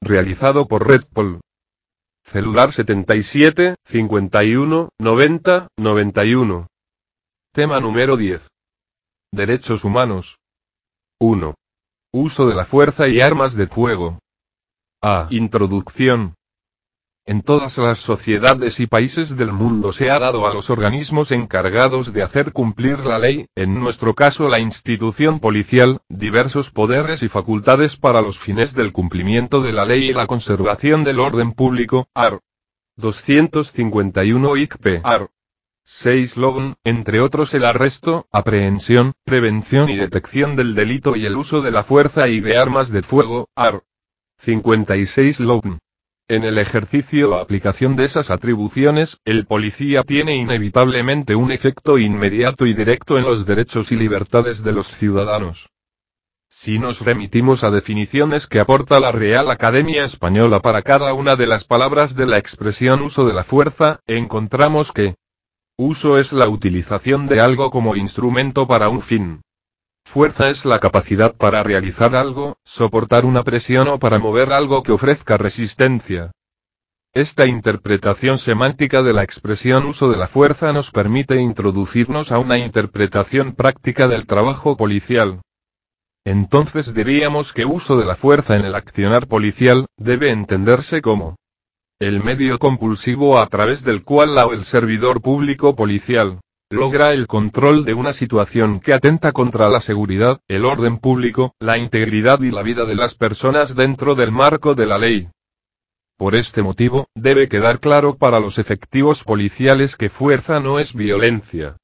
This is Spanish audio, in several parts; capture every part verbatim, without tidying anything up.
realizado por Redpol. Celular setenta y siete, cincuenta y uno, noventa, noventa y uno. Tema número diez. Derechos humanos. uno. Uso de la fuerza y armas de fuego. A. Introducción. En todas las sociedades y países del mundo se ha dado a los organismos encargados de hacer cumplir la ley, en nuestro caso la institución policial, diversos poderes y facultades para los fines del cumplimiento de la ley y la conservación del orden público, art. doscientos cincuenta y uno I C P. art. seis Logn, entre otros el arresto, aprehensión, prevención y detección del delito y el uso de la fuerza y de armas de fuego, art. cincuenta y seis Logn. En el ejercicio o aplicación de esas atribuciones, el policía tiene inevitablemente un efecto inmediato y directo en los derechos y libertades de los ciudadanos. Si nos remitimos a definiciones que aporta la Real Academia Española para cada una de las palabras de la expresión uso de la fuerza, encontramos que uso es la utilización de algo como instrumento para un fin. Fuerza es la capacidad para realizar algo, soportar una presión o para mover algo que ofrezca resistencia. Esta interpretación semántica de la expresión uso de la fuerza nos permite introducirnos a una interpretación práctica del trabajo policial. Entonces diríamos que uso de la fuerza en el accionar policial debe entenderse como el medio compulsivo a través del cual la o el servidor público policial logra el control de una situación que atenta contra la seguridad, el orden público, la integridad y la vida de las personas dentro del marco de la ley. Por este motivo, debe quedar claro para los efectivos policiales que fuerza no es violencia.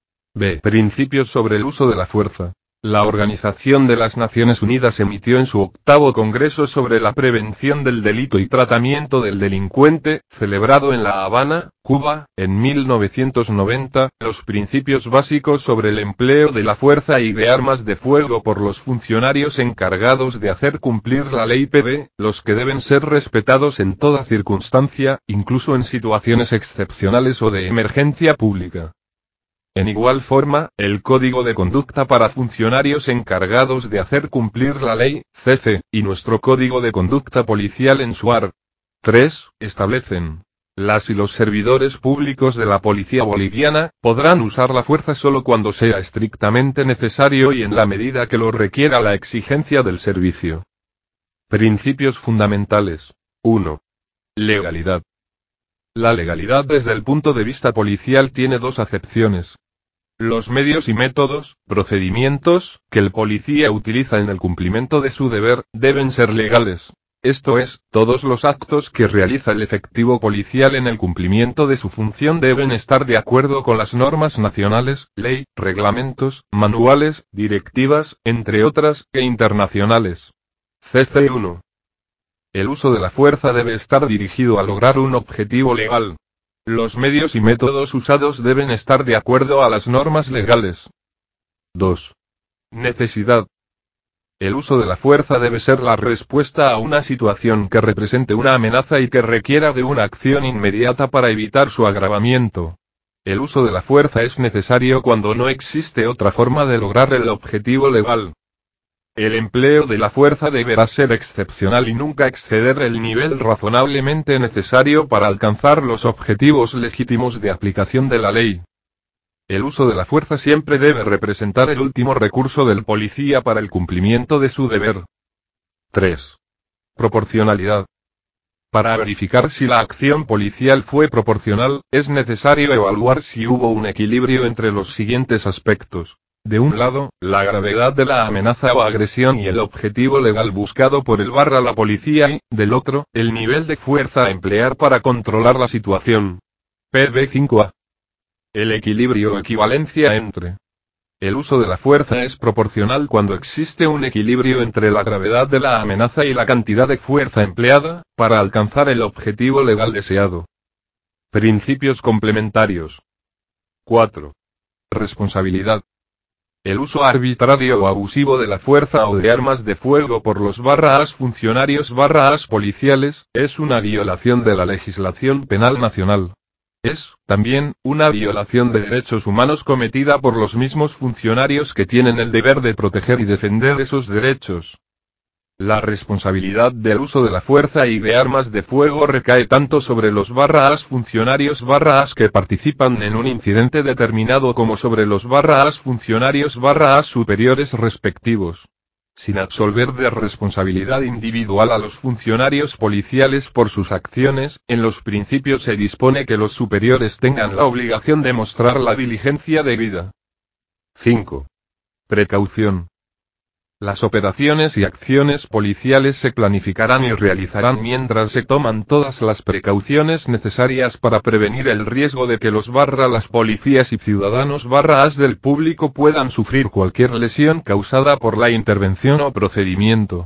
B. Principios sobre el uso de la fuerza. La Organización de las Naciones Unidas emitió en su octavo Congreso sobre la Prevención del Delito y Tratamiento del Delincuente, celebrado en La Habana, Cuba, en mil novecientos noventa, los principios básicos sobre el empleo de la fuerza y de armas de fuego por los funcionarios encargados de hacer cumplir la ley P B, los que deben ser respetados en toda circunstancia, incluso en situaciones excepcionales o de emergencia pública. En igual forma, el Código de Conducta para funcionarios encargados de hacer cumplir la ley, C C, y nuestro Código de Conducta Policial en su art. tres, establecen: las y los servidores públicos de la Policía Boliviana podrán usar la fuerza solo cuando sea estrictamente necesario y en la medida que lo requiera la exigencia del servicio. Principios fundamentales. uno. Legalidad. La legalidad desde el punto de vista policial tiene dos acepciones. Los medios y métodos, procedimientos, que el policía utiliza en el cumplimiento de su deber, deben ser legales. Esto es, todos los actos que realiza el efectivo policial en el cumplimiento de su función deben estar de acuerdo con las normas nacionales, ley, reglamentos, manuales, directivas, entre otras, e internacionales. C C uno. El uso de la fuerza debe estar dirigido a lograr un objetivo legal. Los medios y métodos usados deben estar de acuerdo a las normas legales. dos. Necesidad. El uso de la fuerza debe ser la respuesta a una situación que represente una amenaza y que requiera de una acción inmediata para evitar su agravamiento. El uso de la fuerza es necesario cuando no existe otra forma de lograr el objetivo legal. El empleo de la fuerza deberá ser excepcional y nunca exceder el nivel razonablemente necesario para alcanzar los objetivos legítimos de aplicación de la ley. El uso de la fuerza siempre debe representar el último recurso del policía para el cumplimiento de su deber. tres. Proporcionalidad. Para verificar si la acción policial fue proporcional, es necesario evaluar si hubo un equilibrio entre los siguientes aspectos. De un lado, la gravedad de la amenaza o agresión y el objetivo legal buscado por el barra la policía y, del otro, el nivel de fuerza a emplear para controlar la situación. P B cinco A. El equilibrio o equivalencia entre. El uso de la fuerza es proporcional cuando existe un equilibrio entre la gravedad de la amenaza y la cantidad de fuerza empleada, para alcanzar el objetivo legal deseado. Principios complementarios. cuatro. Responsabilidad. El uso arbitrario o abusivo de la fuerza o de armas de fuego por los barras funcionarios barras policiales, es una violación de la legislación penal nacional. Es, también, una violación de derechos humanos cometida por los mismos funcionarios que tienen el deber de proteger y defender esos derechos. La responsabilidad del uso de la fuerza y de armas de fuego recae tanto sobre los barra as funcionarios barra as que participan en un incidente determinado como sobre los barra as funcionarios barra as superiores respectivos. Sin absolver de responsabilidad individual a los funcionarios policiales por sus acciones, en los principios se dispone que los superiores tengan la obligación de mostrar la diligencia debida. cinco. Precaución. Las operaciones y acciones policiales se planificarán y realizarán mientras se toman todas las precauciones necesarias para prevenir el riesgo de que los barra las policías y ciudadanos barra as del público puedan sufrir cualquier lesión causada por la intervención o procedimiento.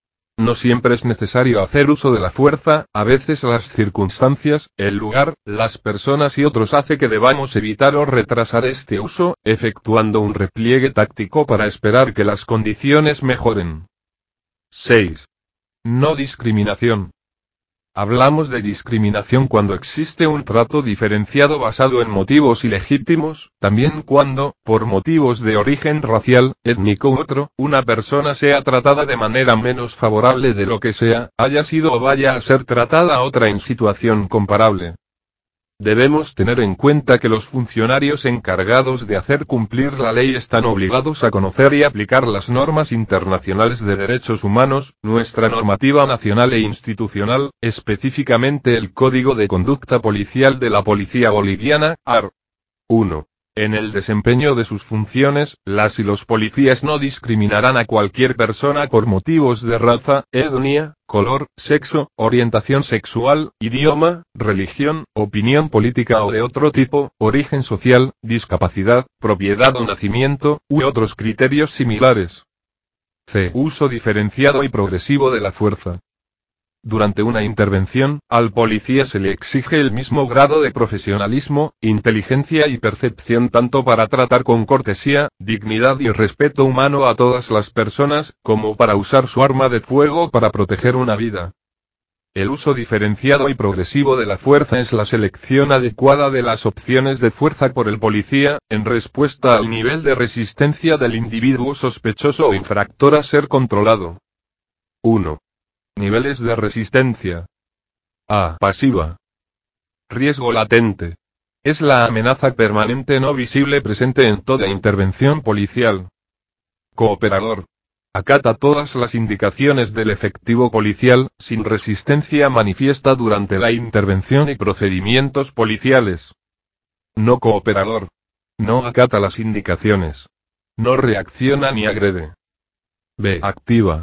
No siempre es necesario hacer uso de la fuerza, a veces las circunstancias, el lugar, las personas y otros hace que debamos evitar o retrasar este uso, efectuando un repliegue táctico para esperar que las condiciones mejoren. seis. No discriminación. Hablamos de discriminación cuando existe un trato diferenciado basado en motivos ilegítimos, también cuando, por motivos de origen racial, étnico u otro, una persona sea tratada de manera menos favorable de lo que sea, haya sido o vaya a ser tratada otra en situación comparable. Debemos tener en cuenta que los funcionarios encargados de hacer cumplir la ley están obligados a conocer y aplicar las normas internacionales de derechos humanos, nuestra normativa nacional e institucional, específicamente el Código de Conducta Policial de la Policía Boliviana, A R. uno. En el desempeño de sus funciones, las y los policías no discriminarán a cualquier persona por motivos de raza, etnia, color, sexo, orientación sexual, idioma, religión, opinión política o de otro tipo, origen social, discapacidad, propiedad o nacimiento, u otros criterios similares. C. Uso diferenciado y progresivo de la fuerza. Durante una intervención, al policía se le exige el mismo grado de profesionalismo, inteligencia y percepción tanto para tratar con cortesía, dignidad y respeto humano a todas las personas, como para usar su arma de fuego para proteger una vida. El uso diferenciado y progresivo de la fuerza es la selección adecuada de las opciones de fuerza por el policía, en respuesta al nivel de resistencia del individuo sospechoso o infractor a ser controlado. uno. Niveles de resistencia. A. Pasiva. Riesgo latente. Es la amenaza permanente no visible presente en toda intervención policial. Cooperador. Acata todas las indicaciones del efectivo policial, sin resistencia manifiesta durante la intervención y procedimientos policiales. No cooperador. No acata las indicaciones. No reacciona ni agrede. B. Activa.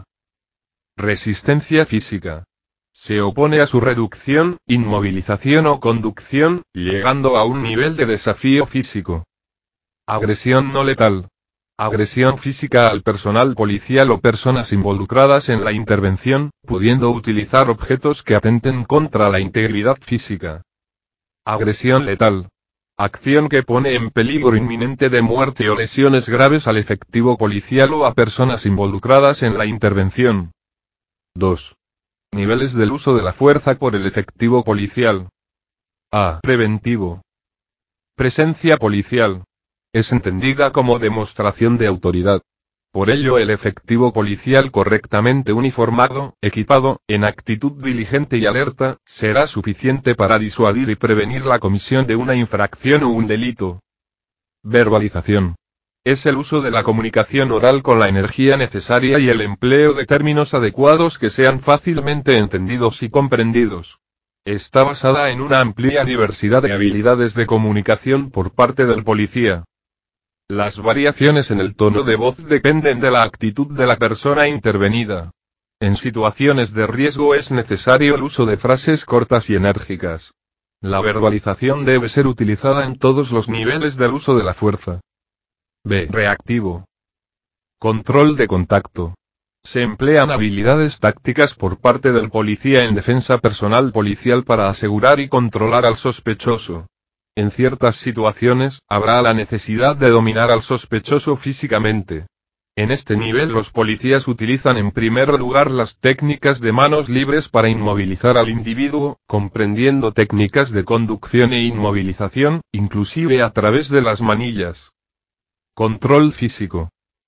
Resistencia física. Se opone a su reducción, inmovilización o conducción, llegando a un nivel de desafío físico. Agresión no letal. Agresión física al personal policial o personas involucradas en la intervención, pudiendo utilizar objetos que atenten contra la integridad física. Agresión letal. Acción que pone en peligro inminente de muerte o lesiones graves al efectivo policial o a personas involucradas en la intervención. dos. Niveles del uso de la fuerza por el efectivo policial. A. Preventivo. Presencia policial. Es entendida como demostración de autoridad. Por ello el efectivo policial correctamente uniformado, equipado, en actitud diligente y alerta, será suficiente para disuadir y prevenir la comisión de una infracción o un delito. Verbalización. Es el uso de la comunicación oral con la energía necesaria y el empleo de términos adecuados que sean fácilmente entendidos y comprendidos. Está basada en una amplia diversidad de habilidades de comunicación por parte del policía. Las variaciones en el tono de voz dependen de la actitud de la persona intervenida. En situaciones de riesgo es necesario el uso de frases cortas y enérgicas. La verbalización debe ser utilizada en todos los niveles del uso de la fuerza. B. Reactivo. Control de contacto. Se emplean habilidades tácticas por parte del policía en defensa personal policial para asegurar y controlar al sospechoso. En ciertas situaciones, habrá la necesidad de dominar al sospechoso físicamente. En este nivel los policías utilizan en primer lugar las técnicas de manos libres para inmovilizar al individuo, comprendiendo técnicas de conducción e inmovilización, inclusive a través de las manillas. Control físico.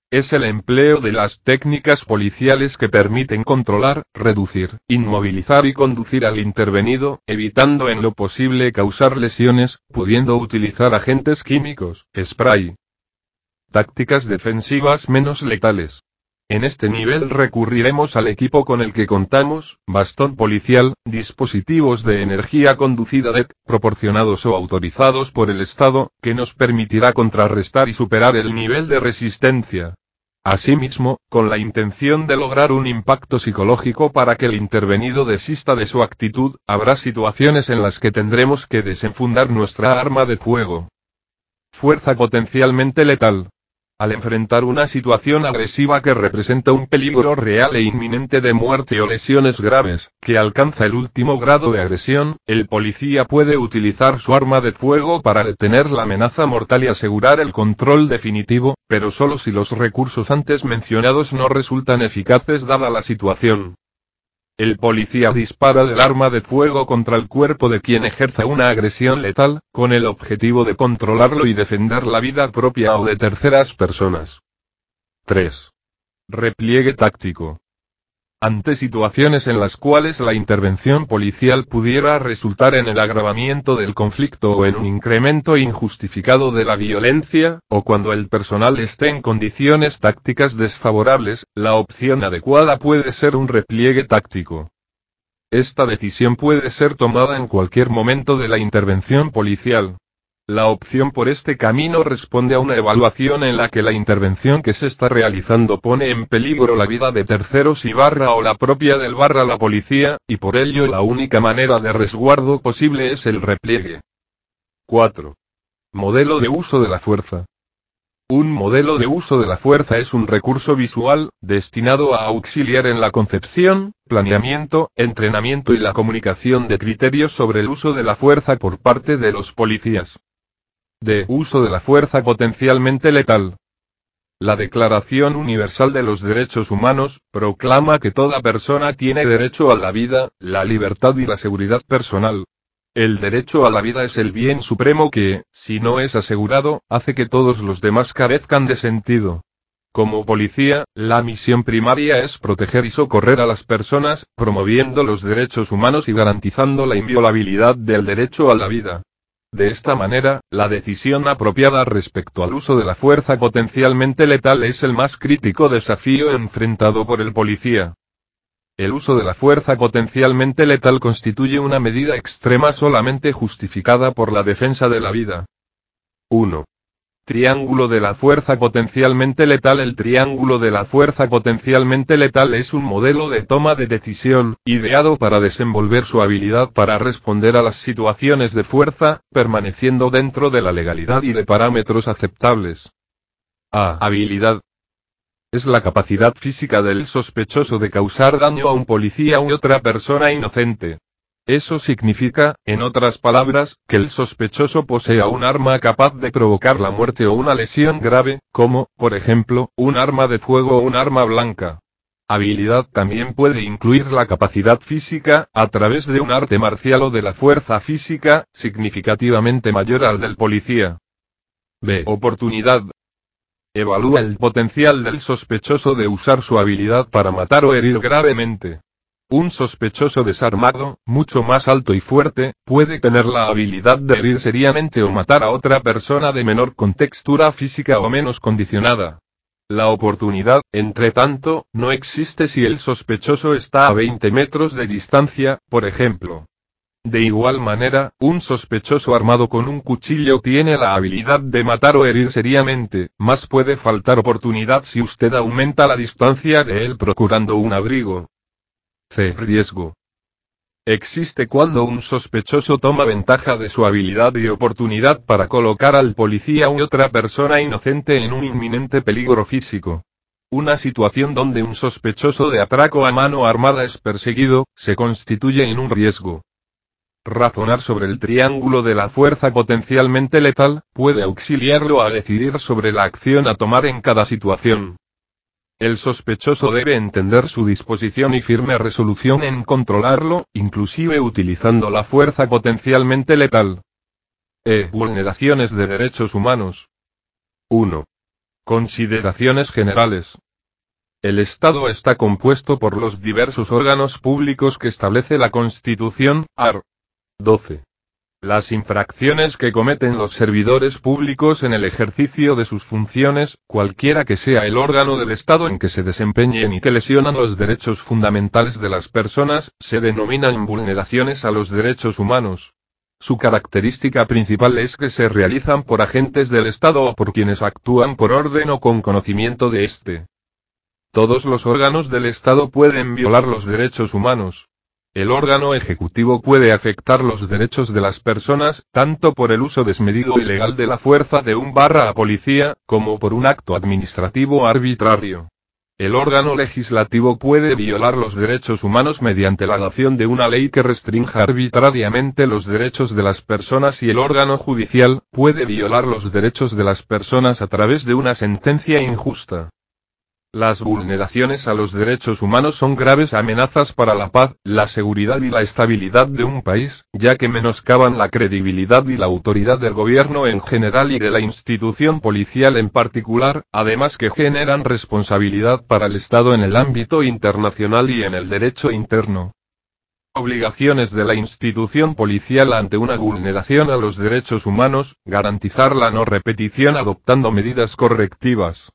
Es el empleo de las técnicas policiales que permiten controlar, reducir, inmovilizar y conducir al intervenido, evitando en lo posible causar lesiones, pudiendo utilizar agentes químicos, spray. Tácticas defensivas menos letales. En este nivel recurriremos al equipo con el que contamos, bastón policial, dispositivos de energía conducida D E C, proporcionados o autorizados por el Estado, que nos permitirá contrarrestar y superar el nivel de resistencia. Asimismo, con la intención de lograr un impacto psicológico para que el intervenido desista de su actitud, habrá situaciones en las que tendremos que desenfundar nuestra arma de fuego. Fuerza potencialmente letal. Al enfrentar una situación agresiva que representa un peligro real e inminente de muerte o lesiones graves, que alcanza el último grado de agresión, el policía puede utilizar su arma de fuego para detener la amenaza mortal y asegurar el control definitivo, pero solo si los recursos antes mencionados no resultan eficaces dada la situación. El policía dispara del arma de fuego contra el cuerpo de quien ejerza una agresión letal, con el objetivo de controlarlo y defender la vida propia o de terceras personas. tres. Repliegue táctico. Ante situaciones en las cuales la intervención policial pudiera resultar en el agravamiento del conflicto o en un incremento injustificado de la violencia, o cuando el personal esté en condiciones tácticas desfavorables, la opción adecuada puede ser un repliegue táctico. Esta decisión puede ser tomada en cualquier momento de la intervención policial. La opción por este camino responde a una evaluación en la que la intervención que se está realizando pone en peligro la vida de terceros y barra o la propia del barra la policía, y por ello la única manera de resguardo posible es el repliegue. cuatro. Modelo de uso de la fuerza. Un modelo de uso de la fuerza es un recurso visual, destinado a auxiliar en la concepción, planeamiento, entrenamiento y la comunicación de criterios sobre el uso de la fuerza por parte de los policías. De uso de la fuerza potencialmente letal. La Declaración Universal de los Derechos Humanos proclama que toda persona tiene derecho a la vida, la libertad y la seguridad personal. El derecho a la vida es el bien supremo que, si no es asegurado, hace que todos los demás carezcan de sentido. Como policía, la misión primaria es proteger y socorrer a las personas, promoviendo los derechos humanos y garantizando la inviolabilidad del derecho a la vida. De esta manera, la decisión apropiada respecto al uso de la fuerza potencialmente letal es el más crítico desafío enfrentado por el policía. El uso de la fuerza potencialmente letal constituye una medida extrema solamente justificada por la defensa de la vida. uno. Triángulo de la fuerza potencialmente letal. El triángulo de la fuerza potencialmente letal es un modelo de toma de decisión, ideado para desenvolver su habilidad para responder a las situaciones de fuerza, permaneciendo dentro de la legalidad y de parámetros aceptables. A. Habilidad. Es la capacidad física del sospechoso de causar daño a un policía u otra persona inocente. Eso significa, en otras palabras, que el sospechoso posea un arma capaz de provocar la muerte o una lesión grave, como, por ejemplo, un arma de fuego o un arma blanca. Habilidad también puede incluir la capacidad física, a través de un arte marcial o de la fuerza física, significativamente mayor al del policía. B. Oportunidad. Evalúa el potencial del sospechoso de usar su habilidad para matar o herir gravemente. Un sospechoso desarmado, mucho más alto y fuerte, puede tener la habilidad de herir seriamente o matar a otra persona de menor contextura física o menos condicionada. La oportunidad, entre tanto, no existe si el sospechoso está a veinte metros de distancia, por ejemplo. De igual manera, un sospechoso armado con un cuchillo tiene la habilidad de matar o herir seriamente, más puede faltar oportunidad si usted aumenta la distancia de él procurando un abrigo. C. Riesgo. Existe cuando un sospechoso toma ventaja de su habilidad y oportunidad para colocar al policía u otra persona inocente en un inminente peligro físico. Una situación donde un sospechoso de atraco a mano armada es perseguido, se constituye en un riesgo. Razonar sobre el triángulo de la fuerza potencialmente letal, puede auxiliarlo a decidir sobre la acción a tomar en cada situación. El sospechoso debe entender su disposición y firme resolución en controlarlo, inclusive utilizando la fuerza potencialmente letal. E. Vulneraciones de derechos humanos. uno. Consideraciones generales. El Estado está compuesto por los diversos órganos públicos que establece la Constitución, art. doce. Las infracciones que cometen los servidores públicos en el ejercicio de sus funciones, cualquiera que sea el órgano del Estado en que se desempeñen y que lesionan los derechos fundamentales de las personas, se denominan vulneraciones a los derechos humanos. Su característica principal es que se realizan por agentes del Estado o por quienes actúan por orden o con conocimiento de éste. Todos los órganos del Estado pueden violar los derechos humanos. El órgano ejecutivo puede afectar los derechos de las personas, tanto por el uso desmedido y ilegal de la fuerza de un barra a policía, como por un acto administrativo arbitrario. El órgano legislativo puede violar los derechos humanos mediante la adopción de una ley que restrinja arbitrariamente los derechos de las personas y el órgano judicial puede violar los derechos de las personas a través de una sentencia injusta. Las vulneraciones a los derechos humanos son graves amenazas para la paz, la seguridad y la estabilidad de un país, ya que menoscaban la credibilidad y la autoridad del gobierno en general y de la institución policial en particular, además que generan responsabilidad para el Estado en el ámbito internacional y en el derecho interno. Obligaciones de la institución policial ante una vulneración a los derechos humanos: garantizar la no repetición adoptando medidas correctivas.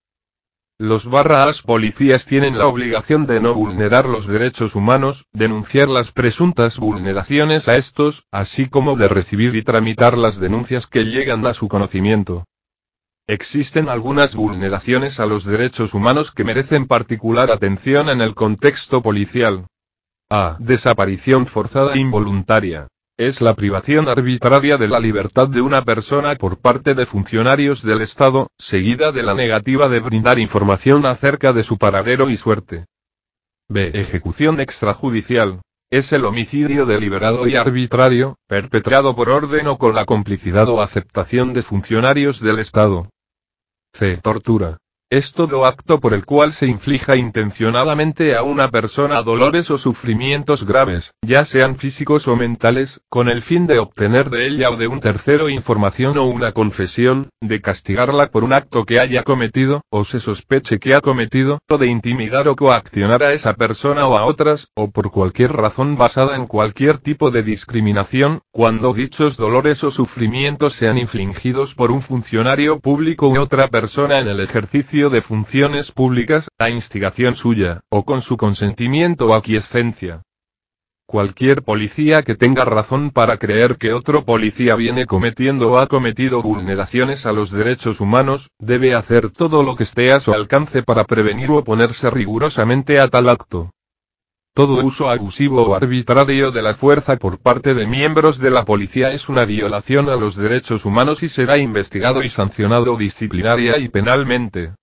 Los barras policías tienen la obligación de no vulnerar los derechos humanos, denunciar las presuntas vulneraciones a estos, así como de recibir y tramitar las denuncias que llegan a su conocimiento. Existen algunas vulneraciones a los derechos humanos que merecen particular atención en el contexto policial. A. Desaparición forzada e involuntaria. Es la privación arbitraria de la libertad de una persona por parte de funcionarios del Estado, seguida de la negativa de brindar información acerca de su paradero y suerte. B. Ejecución extrajudicial. Es el homicidio deliberado y arbitrario, perpetrado por orden o con la complicidad o aceptación de funcionarios del Estado. C. Tortura. Es todo acto por el cual se inflija intencionadamente a una persona dolores o sufrimientos graves, ya sean físicos o mentales, con el fin de obtener de ella o de un tercero información o una confesión, de castigarla por un acto que haya cometido, o se sospeche que ha cometido, o de intimidar o coaccionar a esa persona o a otras, o por cualquier razón basada en cualquier tipo de discriminación, cuando dichos dolores o sufrimientos sean infligidos por un funcionario público u otra persona en el ejercicio de funciones públicas, a instigación suya, o con su consentimiento o aquiescencia. Cualquier policía que tenga razón para creer que otro policía viene cometiendo o ha cometido vulneraciones a los derechos humanos, debe hacer todo lo que esté a su alcance para prevenir o oponerse rigurosamente a tal acto. Todo uso abusivo o arbitrario de la fuerza por parte de miembros de la policía es una violación a los derechos humanos y será investigado y sancionado disciplinaria y penalmente.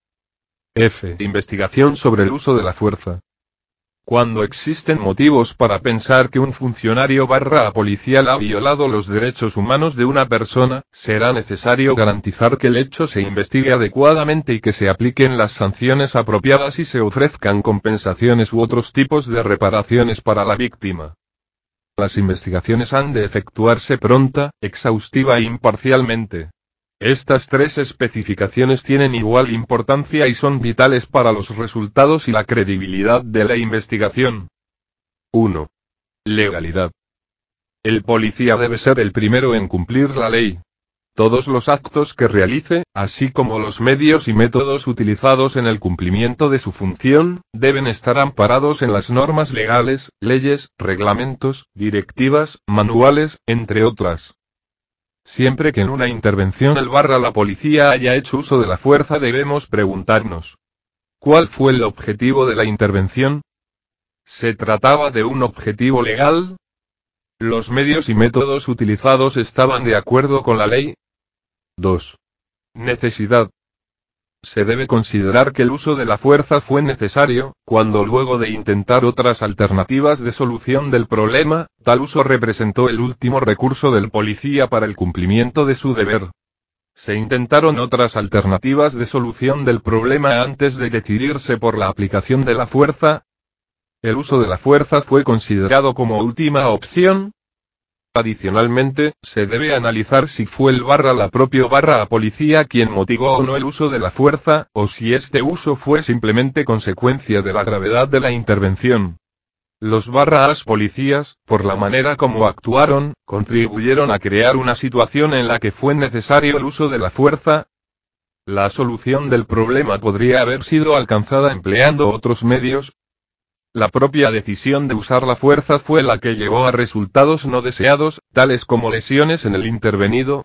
F. Investigación sobre el uso de la fuerza. Cuando existen motivos para pensar que un funcionario barra policial ha violado los derechos humanos de una persona, será necesario garantizar que el hecho se investigue adecuadamente y que se apliquen las sanciones apropiadas y se ofrezcan compensaciones u otros tipos de reparaciones para la víctima. Las investigaciones han de efectuarse pronta, exhaustiva e imparcialmente. Estas tres especificaciones tienen igual importancia y son vitales para los resultados y la credibilidad de la investigación. uno. Legalidad. El policía debe ser el primero en cumplir la ley. Todos los actos que realice, así como los medios y métodos utilizados en el cumplimiento de su función, deben estar amparados en las normas legales, leyes, reglamentos, directivas, manuales, entre otras. Siempre que en una intervención el barra la policía haya hecho uso de la fuerza debemos preguntarnos: ¿cuál fue el objetivo de la intervención? ¿Se trataba de un objetivo legal? ¿Los medios y métodos utilizados estaban de acuerdo con la ley? dos. Necesidad. Se debe considerar que el uso de la fuerza fue necesario, cuando luego de intentar otras alternativas de solución del problema, tal uso representó el último recurso del policía para el cumplimiento de su deber. Se intentaron otras alternativas de solución del problema antes de decidirse por la aplicación de la fuerza. ¿El uso de la fuerza fue considerado como última opción? Adicionalmente, se debe analizar si fue el barra la propio barra a policía quien motivó o no el uso de la fuerza, o si este uso fue simplemente consecuencia de la gravedad de la intervención. Los barras policías, por la manera como actuaron, contribuyeron a crear una situación en la que fue necesario el uso de la fuerza. La solución del problema podría haber sido alcanzada empleando otros medios. La propia decisión de usar la fuerza fue la que llevó a resultados no deseados, tales como lesiones en el intervenido.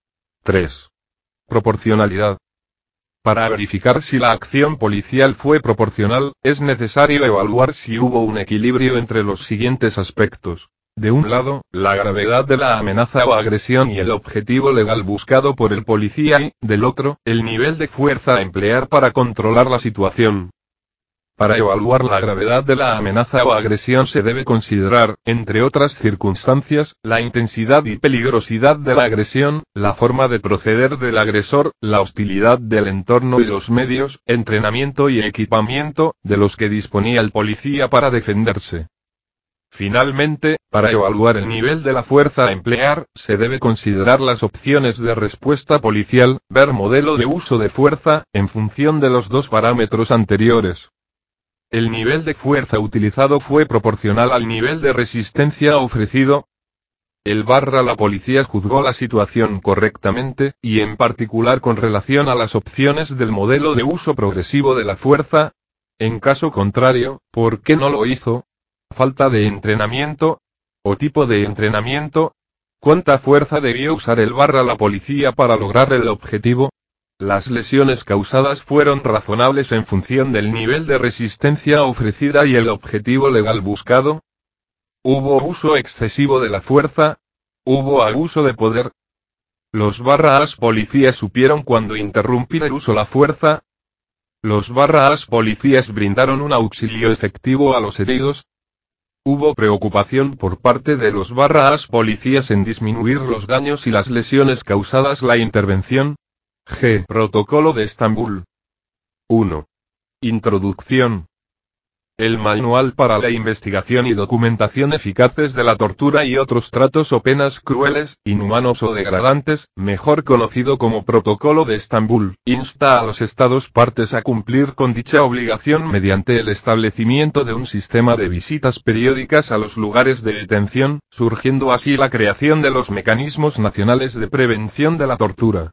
tres. Proporcionalidad. Para verificar si la acción policial fue proporcional, es necesario evaluar si hubo un equilibrio entre los siguientes aspectos. De un lado, la gravedad de la amenaza o agresión y el objetivo legal buscado por el policía y, del otro, el nivel de fuerza a emplear para controlar la situación. Para evaluar la gravedad de la amenaza o agresión se debe considerar, entre otras circunstancias, la intensidad y peligrosidad de la agresión, la forma de proceder del agresor, la hostilidad del entorno y los medios, entrenamiento y equipamiento, de los que disponía el policía para defenderse. Finalmente, para evaluar el nivel de la fuerza a emplear, se debe considerar las opciones de respuesta policial, ver modelo de uso de fuerza, en función de los dos parámetros anteriores. El nivel de fuerza utilizado fue proporcional al nivel de resistencia ofrecido. El barra la policía juzgó la situación correctamente, y en particular con relación a las opciones del modelo de uso progresivo de la fuerza. En caso contrario, ¿por qué no lo hizo? Falta de entrenamiento. ¿O tipo de entrenamiento? ¿Cuánta fuerza debió usar el barra la policía para lograr el objetivo? Las lesiones causadas fueron razonables en función del nivel de resistencia ofrecida y el objetivo legal buscado. ¿Hubo uso excesivo de la fuerza? ¿Hubo abuso de poder? ¿Los barras policías supieron cuándo interrumpir el uso de la fuerza? ¿Los barras policías brindaron un auxilio efectivo a los heridos? ¿Hubo preocupación por parte de los barras policías en disminuir los daños y las lesiones causadas la intervención? G. Protocolo de Estambul. uno. Introducción. El Manual para la investigación y documentación eficaces de la tortura y otros tratos o penas crueles, inhumanos o degradantes, mejor conocido como Protocolo de Estambul, insta a los Estados partes a cumplir con dicha obligación mediante el establecimiento de un sistema de visitas periódicas a los lugares de detención, surgiendo así la creación de los mecanismos nacionales de prevención de la tortura.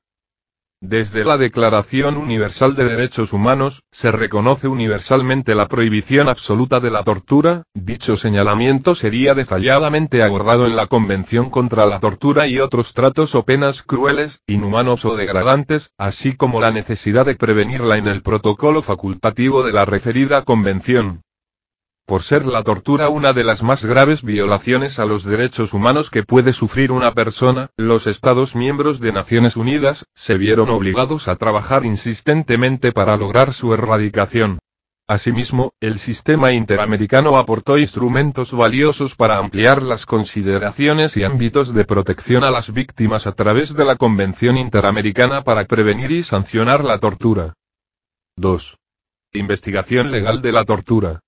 Desde la Declaración Universal de Derechos Humanos, se reconoce universalmente la prohibición absoluta de la tortura. Dicho señalamiento sería detalladamente abordado en la Convención contra la Tortura y otros tratos o penas crueles, inhumanos o degradantes, así como la necesidad de prevenirla en el protocolo facultativo de la referida Convención. Por ser la tortura una de las más graves violaciones a los derechos humanos que puede sufrir una persona, los Estados miembros de Naciones Unidas se vieron obligados a trabajar insistentemente para lograr su erradicación. Asimismo, el sistema interamericano aportó instrumentos valiosos para ampliar las consideraciones y ámbitos de protección a las víctimas a través de la Convención Interamericana para prevenir y sancionar la tortura. dos. Investigación legal de la tortura.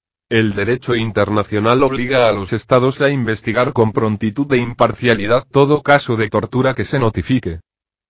El derecho internacional obliga a los estados a investigar con prontitud e imparcialidad todo caso de tortura que se notifique.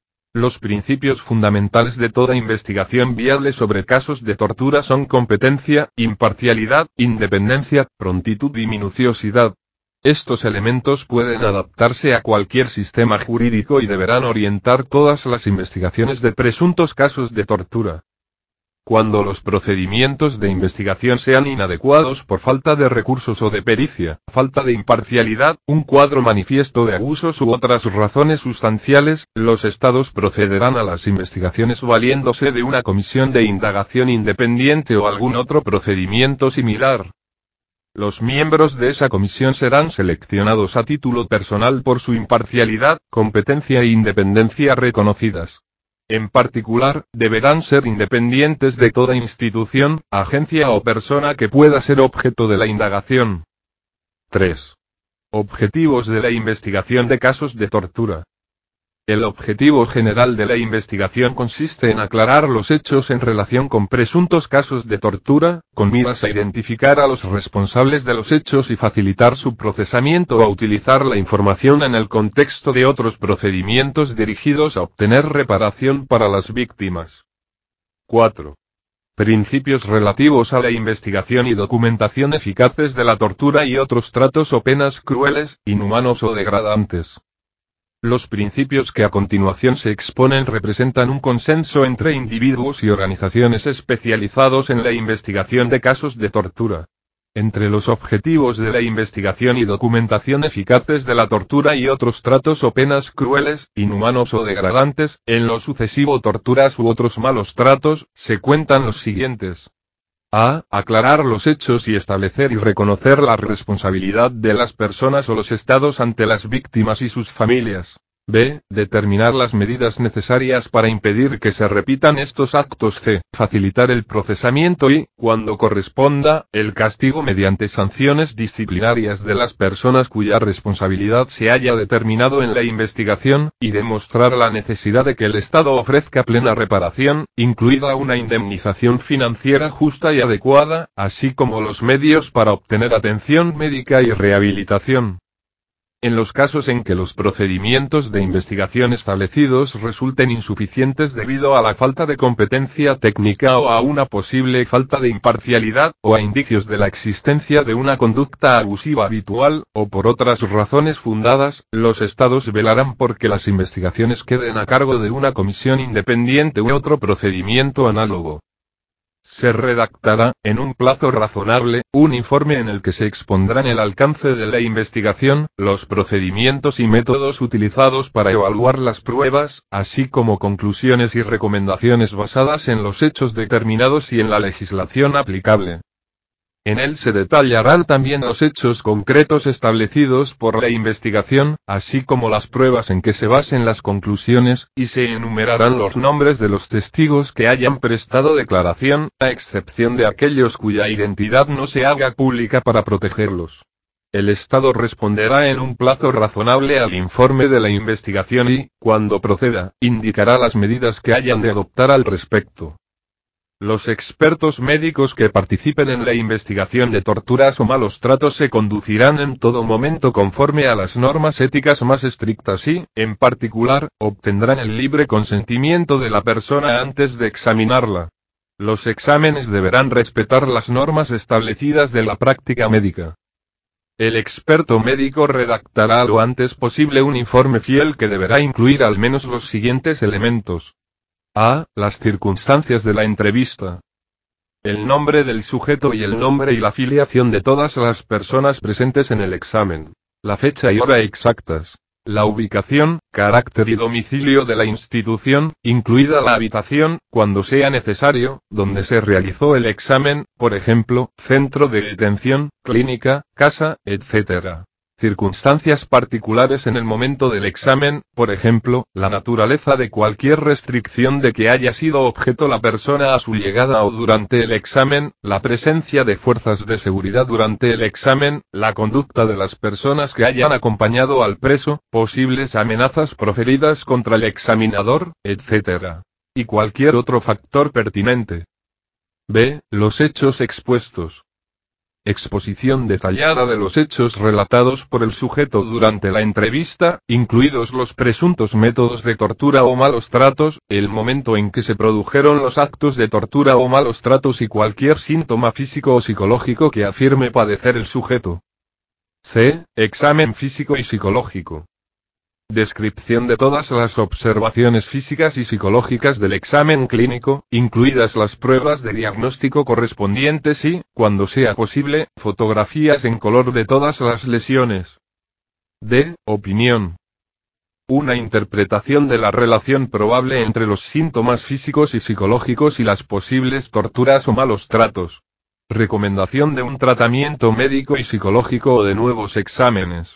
Los principios fundamentales de toda investigación viable sobre casos de tortura son competencia, imparcialidad, independencia, prontitud y minuciosidad. Estos elementos pueden adaptarse a cualquier sistema jurídico y deberán orientar todas las investigaciones de presuntos casos de tortura. Cuando los procedimientos de investigación sean inadecuados por falta de recursos o de pericia, falta de imparcialidad, un cuadro manifiesto de abusos u otras razones sustanciales, los estados procederán a las investigaciones valiéndose de una comisión de indagación independiente o algún otro procedimiento similar. Los miembros de esa comisión serán seleccionados a título personal por su imparcialidad, competencia e independencia reconocidas. En particular, deberán ser independientes de toda institución, agencia o persona que pueda ser objeto de la indagación. tres. Objetivos de la investigación de casos de tortura. El objetivo general de la investigación consiste en aclarar los hechos en relación con presuntos casos de tortura, con miras a identificar a los responsables de los hechos y facilitar su procesamiento o a utilizar la información en el contexto de otros procedimientos dirigidos a obtener reparación para las víctimas. cuatro. Principios relativos a la investigación y documentación eficaces de la tortura y otros tratos o penas crueles, inhumanos o degradantes. Los principios que a continuación se exponen representan un consenso entre individuos y organizaciones especializados en la investigación de casos de tortura. Entre los objetivos de la investigación y documentación eficaces de la tortura y otros tratos o penas crueles, inhumanos o degradantes, en lo sucesivo torturas u otros malos tratos, se cuentan los siguientes. A. Aclarar los hechos y establecer y reconocer la responsabilidad de las personas o los estados ante las víctimas y sus familias. B. Determinar las medidas necesarias para impedir que se repitan estos actos. C. Facilitar el procesamiento y, cuando corresponda, el castigo mediante sanciones disciplinarias de las personas cuya responsabilidad se haya determinado en la investigación, y demostrar la necesidad de que el Estado ofrezca plena reparación, incluida una indemnización financiera justa y adecuada, así como los medios para obtener atención médica y rehabilitación. En los casos en que los procedimientos de investigación establecidos resulten insuficientes debido a la falta de competencia técnica o a una posible falta de imparcialidad, o a indicios de la existencia de una conducta abusiva habitual, o por otras razones fundadas, los estados velarán por que las investigaciones queden a cargo de una comisión independiente u otro procedimiento análogo. Se redactará, en un plazo razonable, un informe en el que se expondrán el alcance de la investigación, los procedimientos y métodos utilizados para evaluar las pruebas, así como conclusiones y recomendaciones basadas en los hechos determinados y en la legislación aplicable. En él se detallarán también los hechos concretos establecidos por la investigación, así como las pruebas en que se basen las conclusiones, y se enumerarán los nombres de los testigos que hayan prestado declaración, a excepción de aquellos cuya identidad no se haga pública para protegerlos. El Estado responderá en un plazo razonable al informe de la investigación y, cuando proceda, indicará las medidas que hayan de adoptar al respecto. Los expertos médicos que participen en la investigación de torturas o malos tratos se conducirán en todo momento conforme a las normas éticas más estrictas y, en particular, obtendrán el libre consentimiento de la persona antes de examinarla. Los exámenes deberán respetar las normas establecidas de la práctica médica. El experto médico redactará lo antes posible un informe fiel que deberá incluir al menos los siguientes elementos. A. Las circunstancias de la entrevista. El nombre del sujeto y el nombre y la filiación de todas las personas presentes en el examen. La fecha y hora exactas. La ubicación, carácter y domicilio de la institución, incluida la habitación, cuando sea necesario, donde se realizó el examen, por ejemplo, centro de detención, clínica, casa, etcétera. Circunstancias particulares en el momento del examen, por ejemplo, la naturaleza de cualquier restricción de que haya sido objeto la persona a su llegada o durante el examen, la presencia de fuerzas de seguridad durante el examen, la conducta de las personas que hayan acompañado al preso, posibles amenazas proferidas contra el examinador, etcétera. Y cualquier otro factor pertinente. B. Los hechos expuestos. Exposición detallada de los hechos relatados por el sujeto durante la entrevista, incluidos los presuntos métodos de tortura o malos tratos, el momento en que se produjeron los actos de tortura o malos tratos y cualquier síntoma físico o psicológico que afirme padecer el sujeto. C. Examen físico y psicológico. Descripción de todas las observaciones físicas y psicológicas del examen clínico, incluidas las pruebas de diagnóstico correspondientes y, cuando sea posible, fotografías en color de todas las lesiones. D. Opinión. Una interpretación de la relación probable entre los síntomas físicos y psicológicos y las posibles torturas o malos tratos. Recomendación de un tratamiento médico y psicológico o de nuevos exámenes.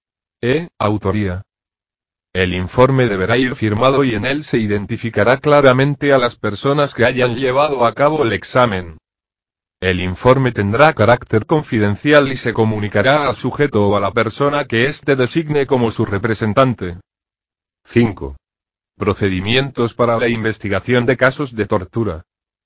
E. Autoría. El informe deberá ir firmado y en él se identificará claramente a las personas que hayan llevado a cabo el examen. El informe tendrá carácter confidencial y se comunicará al sujeto o a la persona que éste designe como su representante. cinco. Procedimientos para la investigación de casos de tortura.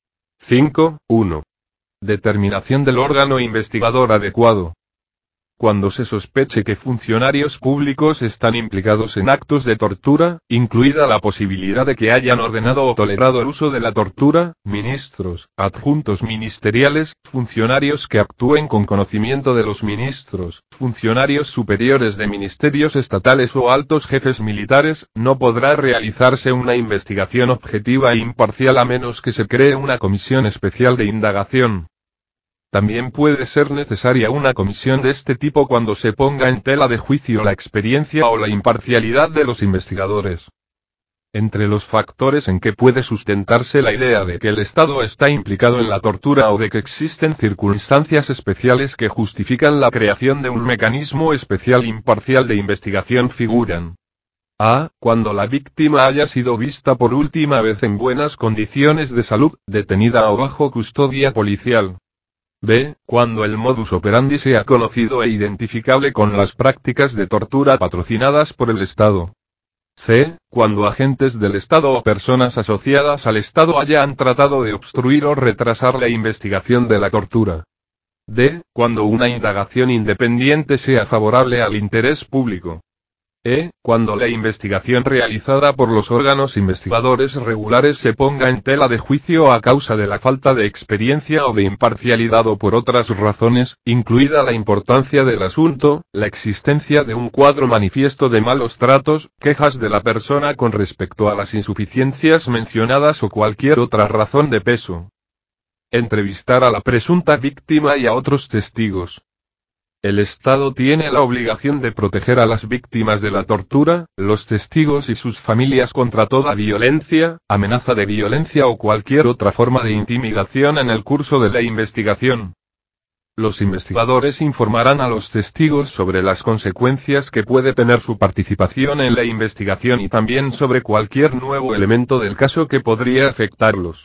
cinco. uno. Determinación del órgano investigador adecuado. Cuando se sospeche que funcionarios públicos están implicados en actos de tortura, incluida la posibilidad de que hayan ordenado o tolerado el uso de la tortura, ministros, adjuntos ministeriales, funcionarios que actúen con conocimiento de los ministros, funcionarios superiores de ministerios estatales o altos jefes militares, no podrá realizarse una investigación objetiva e imparcial a menos que se cree una comisión especial de indagación. También puede ser necesaria una comisión de este tipo cuando se ponga en tela de juicio la experiencia o la imparcialidad de los investigadores. Entre los factores en que puede sustentarse la idea de que el Estado está implicado en la tortura o de que existen circunstancias especiales que justifican la creación de un mecanismo especial imparcial de investigación figuran: A. Cuando la víctima haya sido vista por última vez en buenas condiciones de salud, detenida o bajo custodia policial. B. Cuando el modus operandi sea conocido e identificable con las prácticas de tortura patrocinadas por el Estado. C. Cuando agentes del Estado o personas asociadas al Estado hayan tratado de obstruir o retrasar la investigación de la tortura. D. Cuando una indagación independiente sea favorable al interés público. E. Cuando la investigación realizada por los órganos investigadores regulares se ponga en tela de juicio a causa de la falta de experiencia o de imparcialidad o por otras razones, incluida la importancia del asunto, la existencia de un cuadro manifiesto de malos tratos, quejas de la persona con respecto a las insuficiencias mencionadas o cualquier otra razón de peso. Entrevistar a la presunta víctima y a otros testigos. El Estado tiene la obligación de proteger a las víctimas de la tortura, los testigos y sus familias contra toda violencia, amenaza de violencia o cualquier otra forma de intimidación en el curso de la investigación. Los investigadores informarán a los testigos sobre las consecuencias que puede tener su participación en la investigación y también sobre cualquier nuevo elemento del caso que podría afectarlos.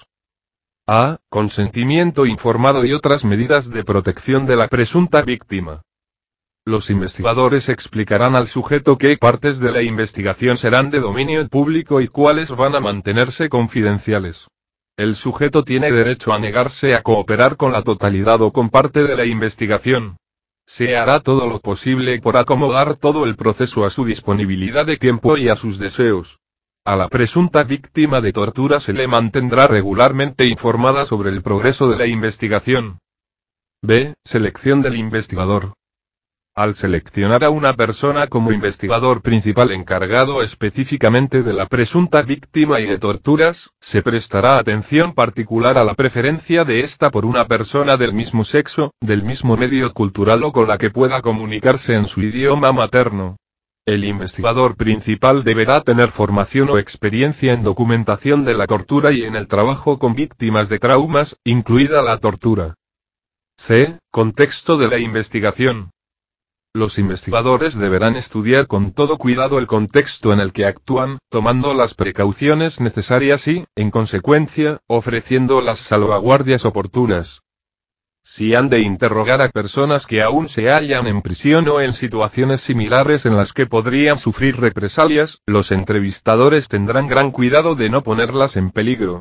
A. Consentimiento informado y otras medidas de protección de la presunta víctima. Los investigadores explicarán al sujeto qué partes de la investigación serán de dominio público y cuáles van a mantenerse confidenciales. El sujeto tiene derecho a negarse a cooperar con la totalidad o con parte de la investigación. Se hará todo lo posible por acomodar todo el proceso a su disponibilidad de tiempo y a sus deseos. A la presunta víctima de tortura se le mantendrá regularmente informada sobre el progreso de la investigación. B. Selección del investigador. Al seleccionar a una persona como investigador principal encargado específicamente de la presunta víctima y de torturas, se prestará atención particular a la preferencia de ésta por una persona del mismo sexo, del mismo medio cultural o con la que pueda comunicarse en su idioma materno. El investigador principal deberá tener formación o experiencia en documentación de la tortura y en el trabajo con víctimas de traumas, incluida la tortura. C. Contexto de la investigación. Los investigadores deberán estudiar con todo cuidado el contexto en el que actúan, tomando las precauciones necesarias y, en consecuencia, ofreciendo las salvaguardias oportunas. Si han de interrogar a personas que aún se hallan en prisión o en situaciones similares en las que podrían sufrir represalias, los entrevistadores tendrán gran cuidado de no ponerlas en peligro.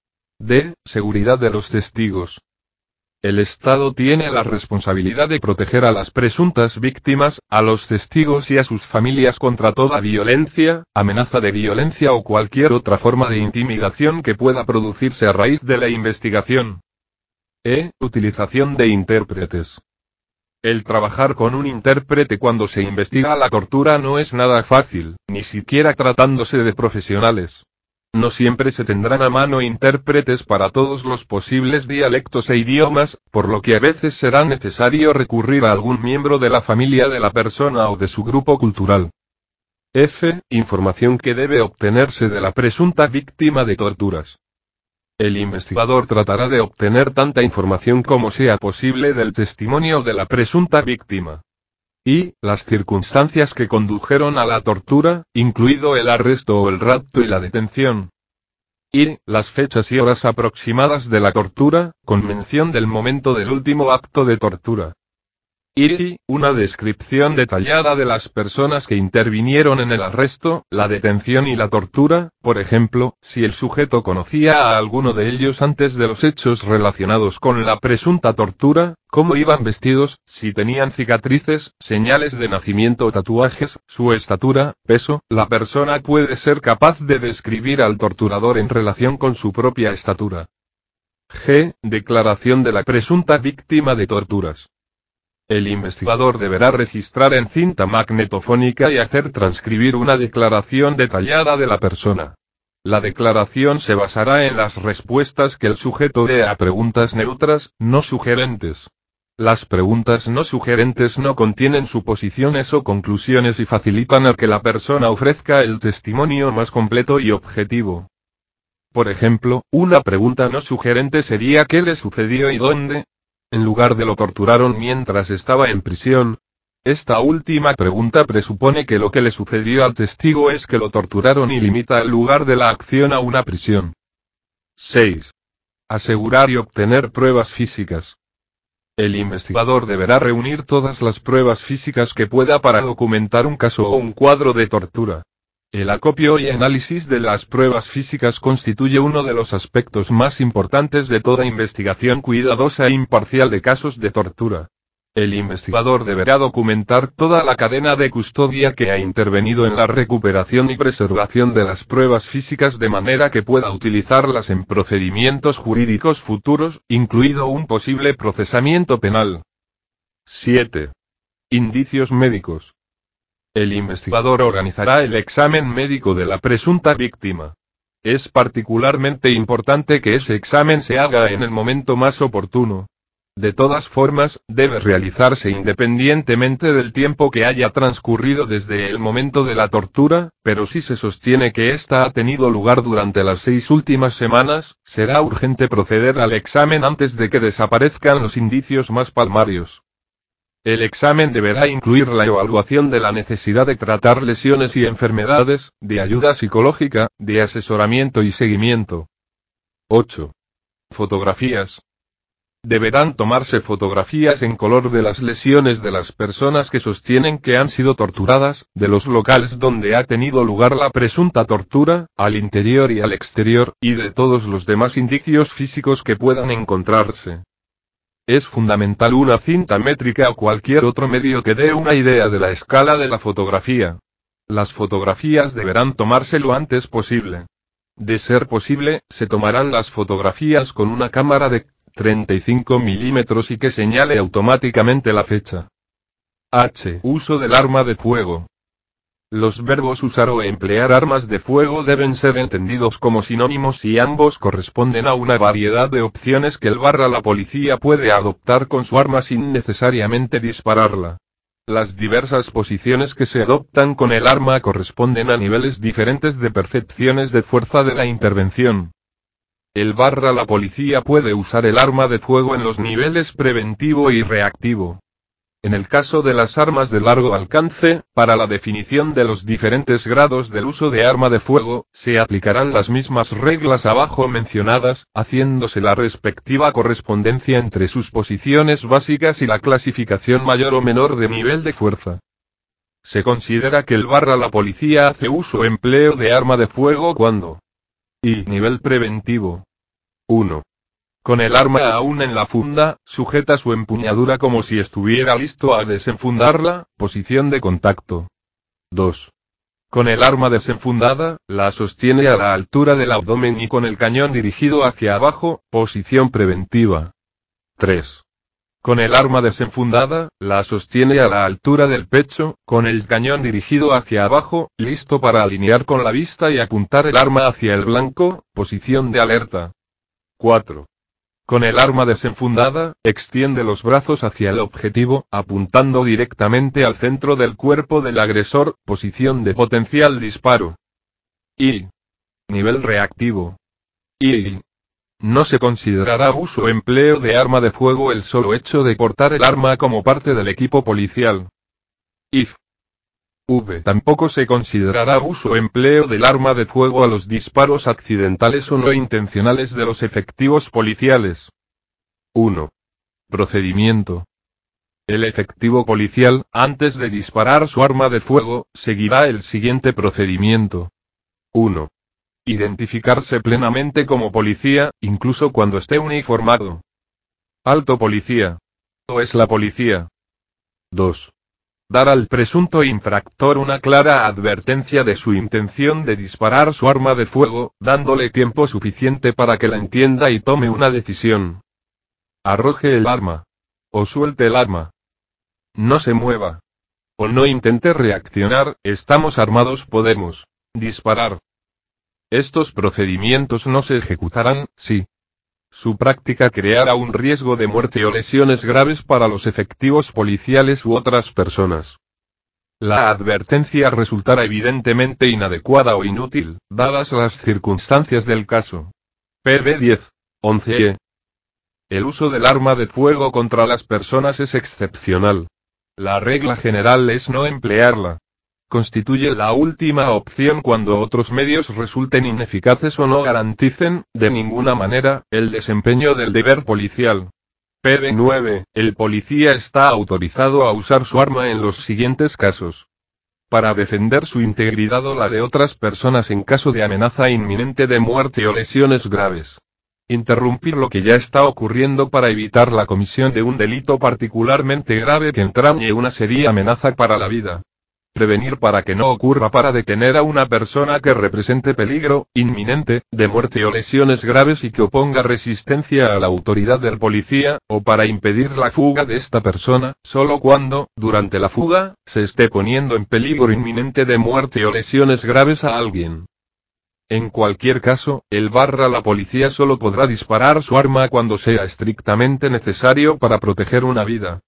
D. Seguridad de los testigos. El Estado tiene la responsabilidad de proteger a las presuntas víctimas, a los testigos y a sus familias contra toda violencia, amenaza de violencia o cualquier otra forma de intimidación que pueda producirse a raíz de la investigación. E. Utilización de intérpretes. El trabajar con un intérprete cuando se investiga la tortura no es nada fácil, ni siquiera tratándose de profesionales. No siempre se tendrán a mano intérpretes para todos los posibles dialectos e idiomas, por lo que a veces será necesario recurrir a algún miembro de la familia de la persona o de su grupo cultural. F. Información que debe obtenerse de la presunta víctima de torturas. El investigador tratará de obtener tanta información como sea posible del testimonio de la presunta víctima. Y, las circunstancias que condujeron a la tortura, incluido el arresto o el rapto y la detención. Y, las fechas y horas aproximadas de la tortura, con mención del momento del último acto de tortura. Y una descripción detallada de las personas que intervinieron en el arresto, la detención y la tortura, por ejemplo, si el sujeto conocía a alguno de ellos antes de los hechos relacionados con la presunta tortura, cómo iban vestidos, si tenían cicatrices, señales de nacimiento o tatuajes, su estatura, peso. La persona puede ser capaz de describir al torturador en relación con su propia estatura. G. Declaración de la presunta víctima de torturas. El investigador deberá registrar en cinta magnetofónica y hacer transcribir una declaración detallada de la persona. La declaración se basará en las respuestas que el sujeto dé a preguntas neutras, no sugerentes. Las preguntas no sugerentes no contienen suposiciones o conclusiones y facilitan el que la persona ofrezca el testimonio más completo y objetivo. Por ejemplo, una pregunta no sugerente sería ¿qué le sucedió y dónde? En lugar de lo torturaron mientras estaba en prisión. Esta última pregunta presupone que lo que le sucedió al testigo es que lo torturaron y limita el lugar de la acción a una prisión. seis. Asegurar y obtener pruebas físicas. El investigador deberá reunir todas las pruebas físicas que pueda para documentar un caso o un cuadro de tortura. El acopio y análisis de las pruebas físicas constituye uno de los aspectos más importantes de toda investigación cuidadosa e imparcial de casos de tortura. El investigador deberá documentar toda la cadena de custodia que ha intervenido en la recuperación y preservación de las pruebas físicas de manera que pueda utilizarlas en procedimientos jurídicos futuros, incluido un posible procesamiento penal. siete. Indicios médicos. El investigador organizará el examen médico de la presunta víctima. Es particularmente importante que ese examen se haga en el momento más oportuno. De todas formas, debe realizarse independientemente del tiempo que haya transcurrido desde el momento de la tortura, pero si se sostiene que ésta ha tenido lugar durante las seis últimas semanas, será urgente proceder al examen antes de que desaparezcan los indicios más palmarios. El examen deberá incluir la evaluación de la necesidad de tratar lesiones y enfermedades, de ayuda psicológica, de asesoramiento y seguimiento. ocho. Fotografías. Deberán tomarse fotografías en color de las lesiones de las personas que sostienen que han sido torturadas, de los locales donde ha tenido lugar la presunta tortura, al interior y al exterior, y de todos los demás indicios físicos que puedan encontrarse. Es fundamental una cinta métrica o cualquier otro medio que dé una idea de la escala de la fotografía. Las fotografías deberán tomarse lo antes posible. De ser posible, se tomarán las fotografías con una cámara de treinta y cinco milímetros y que señale automáticamente la fecha. H. Uso del arma de fuego. Los verbos usar o emplear armas de fuego deben ser entendidos como sinónimos y ambos corresponden a una variedad de opciones que el barra la policía puede adoptar con su arma sin necesariamente dispararla. Las diversas posiciones que se adoptan con el arma corresponden a niveles diferentes de percepciones de fuerza de la intervención. El barra la policía puede usar el arma de fuego en los niveles preventivo y reactivo. En el caso de las armas de largo alcance, para la definición de los diferentes grados del uso de arma de fuego, se aplicarán las mismas reglas abajo mencionadas, haciéndose la respectiva correspondencia entre sus posiciones básicas y la clasificación mayor o menor de nivel de fuerza. Se considera que el barra la policía hace uso o empleo de arma de fuego cuando y nivel preventivo. uno. Con el arma aún en la funda, sujeta su empuñadura como si estuviera listo a desenfundarla, posición de contacto. dos. Con el arma desenfundada, la sostiene a la altura del abdomen y con el cañón dirigido hacia abajo, posición preventiva. tres. Con el arma desenfundada, la sostiene a la altura del pecho, con el cañón dirigido hacia abajo, listo para alinear con la vista y apuntar el arma hacia el blanco, posición de alerta. cuatro. Con el arma desenfundada, extiende los brazos hacia el objetivo, apuntando directamente al centro del cuerpo del agresor, posición de potencial disparo. Y. Nivel reactivo. Y. No se considerará uso o empleo de arma de fuego el solo hecho de portar el arma como parte del equipo policial. If. V. Tampoco se considerará uso o empleo del arma de fuego a los disparos accidentales o no intencionales de los efectivos policiales. uno. Procedimiento. El efectivo policial, antes de disparar su arma de fuego, seguirá el siguiente procedimiento. uno. Identificarse plenamente como policía, incluso cuando esté uniformado. Alto policía. ¿O es la policía? dos. Dar al presunto infractor una clara advertencia de su intención de disparar su arma de fuego, dándole tiempo suficiente para que la entienda y tome una decisión. Arroje el arma. O suelte el arma. No se mueva. O no intente reaccionar, estamos armados, podemos disparar. Estos procedimientos no se ejecutarán, si su práctica creara un riesgo de muerte o lesiones graves para los efectivos policiales u otras personas. La advertencia resultará evidentemente inadecuada o inútil, dadas las circunstancias del caso. P B diez. once E. El uso del arma de fuego contra las personas es excepcional. La regla general es no emplearla. Constituye la última opción cuando otros medios resulten ineficaces o no garanticen, de ninguna manera, el desempeño del deber policial. P B nueve. El policía está autorizado a usar su arma en los siguientes casos. Para defender su integridad o la de otras personas en caso de amenaza inminente de muerte o lesiones graves. Interrumpir lo que ya está ocurriendo para evitar la comisión de un delito particularmente grave que entrañe una seria amenaza para la vida. Prevenir para que no ocurra, para detener a una persona que represente peligro inminente de muerte o lesiones graves y que oponga resistencia a la autoridad del policía, o para impedir la fuga de esta persona, solo cuando, durante la fuga, se esté poniendo en peligro inminente de muerte o lesiones graves a alguien. En cualquier caso, el barra la policía solo podrá disparar su arma cuando sea estrictamente necesario para proteger una vida.